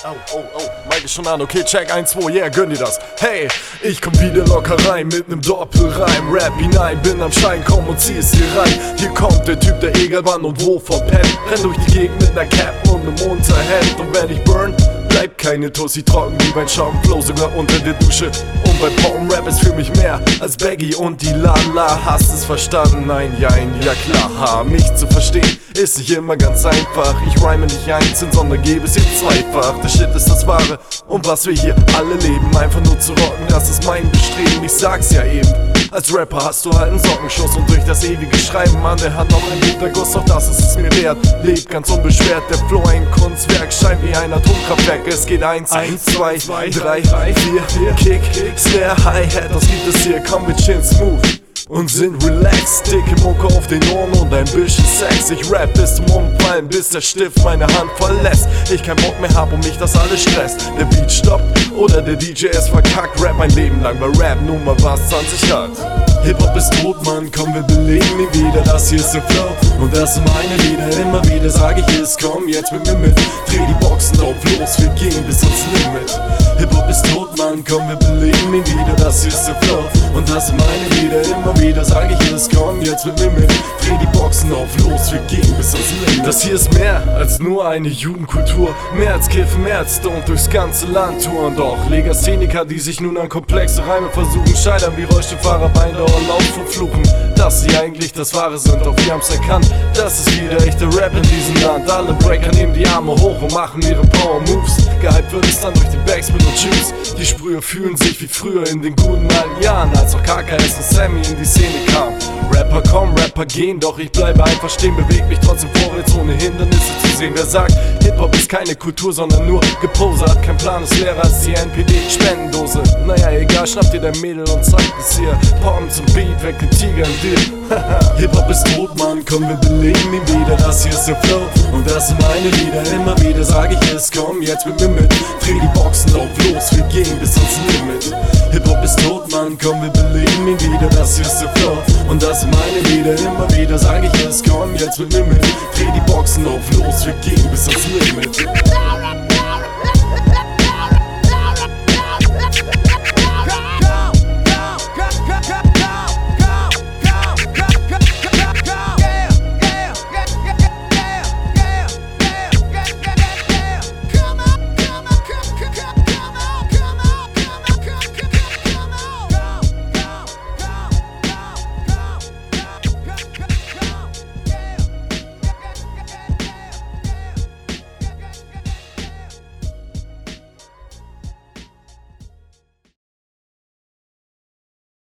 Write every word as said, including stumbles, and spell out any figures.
Oh, oh, oh, Mike ist schon an, okay, check, eins, zwei, yeah, gönn dir das. Hey, ich komm wieder locker rein mit nem Doppelreim. Rap hinein, bin am Schein, komm und zieh es hier rein. Hier kommt der Typ, der egal wann und wo verpennt. Renn durch die Gegend mit ner Cap und nem Unterhemd. Und wenn ich burn, bleibt keine Tussi trocken wie mein Schaumflow, sogar unter der Dusche. Und bei Pop-Rap ist für mich mehr als Baggy und die Lala. Hast es verstanden? Nein, jein, ja klar. Ha, mich zu verstehen ist nicht immer ganz einfach. Ich rhyme nicht einzeln, sondern gebe es hier zweifach. Der Shit ist das Wahre und was wir hier alle leben. Einfach nur zu rocken, das ist mein Bestreben. Ich sag's ja eben. Als Rapper hast du halt einen Sockenschuss und durch das ewige Schreiben an der Hand noch ein guter Guss, doch das ist es mir wert. Lebt ganz unbeschwert, der Flow ein Kunstwerk, scheint wie ein Atomkraftwerk. Es geht eins, eins, zwei, zwei, drei, vier, vier, Kick, Snare, Hi-Hat, das gibt es hier, komm wir chillen smooth und sind relaxed, dicke Mucke auf den Ohren und ein bisschen Sex. Ich rap bis zum Umfallen, bis der Stift meine Hand verlässt. Ich kein Bock mehr hab und mich das alles stresst. Der Beat stoppt oder der D J ist verkackt. Rap mein Leben lang, bei Rap nur mal was zwanzig hat. Hip-Hop ist tot, Mann, komm, wir beleben ihn wieder. Das hier ist der Flow und das sind meine Lieder. Immer wieder sag ich es, komm jetzt mit mir mit. Dreh die Boxen auf, los, wir gehen bis ans Limit. Hip-Hop ist tot, Mann, komm, wir beleben ihn wieder. Das hier ist der Flow und das sind meine Lieder. Immer wieder sag ich es, komm jetzt mit mir mit. Dreh die Boxen auf, los, wir gehen bis ans Limit. Das hier ist mehr als nur eine Jugendkultur. Mehr als Kiffen, mehr als Stone, durchs ganze Land touren. Doch Legastheniker, die sich nun an komplexe Reime versuchen, scheitern wie Rollstuhlfahrer beim Dauern laut verfluchen, dass sie eigentlich das Wahre sind, doch wir haben's erkannt. Das ist wieder echter Rap in diesem Land. Alle Breaker nehmen die Arme hoch und machen ihre Power Moves. Gehypt wird es dann durch die Backspin und Juice. Die Sprüher fühlen sich wie früher in den guten alten Jahren, als auch K K S und Sammy in die Szene kam. Rapper kommen, Rapper gehen, doch ich bleibe einfach stehen, beweg mich trotzdem vorwärts, ohne Hindernisse zu sehen. Wer sagt, Hip-Hop ist keine Kultur, sondern nur Gepose, hat kein Plan, ist leerer als die N P D-Spendendose. Naja, egal, schnapp dir dein Mädel und zeig es hier. Poppen zum Beat, weg den Tiger in dir. Hip-Hop ist tot, Mann, komm, wir beleben ihn wieder. Das hier ist der Flow und das sind meine Lieder. Immer wieder sag ich es, komm jetzt mit mir mit. Dreh die Boxen auf, los, wir gehen bis ans Limit. Hip-Hop ist tot, Mann, komm, wir beleben ihn wieder. Das hier ist der Flow und das sind meine Lieder. Immer wieder sag ich es, komm jetzt mit mir mit. Dreh die Boxen auf, los, wir gehen bis ans Limit.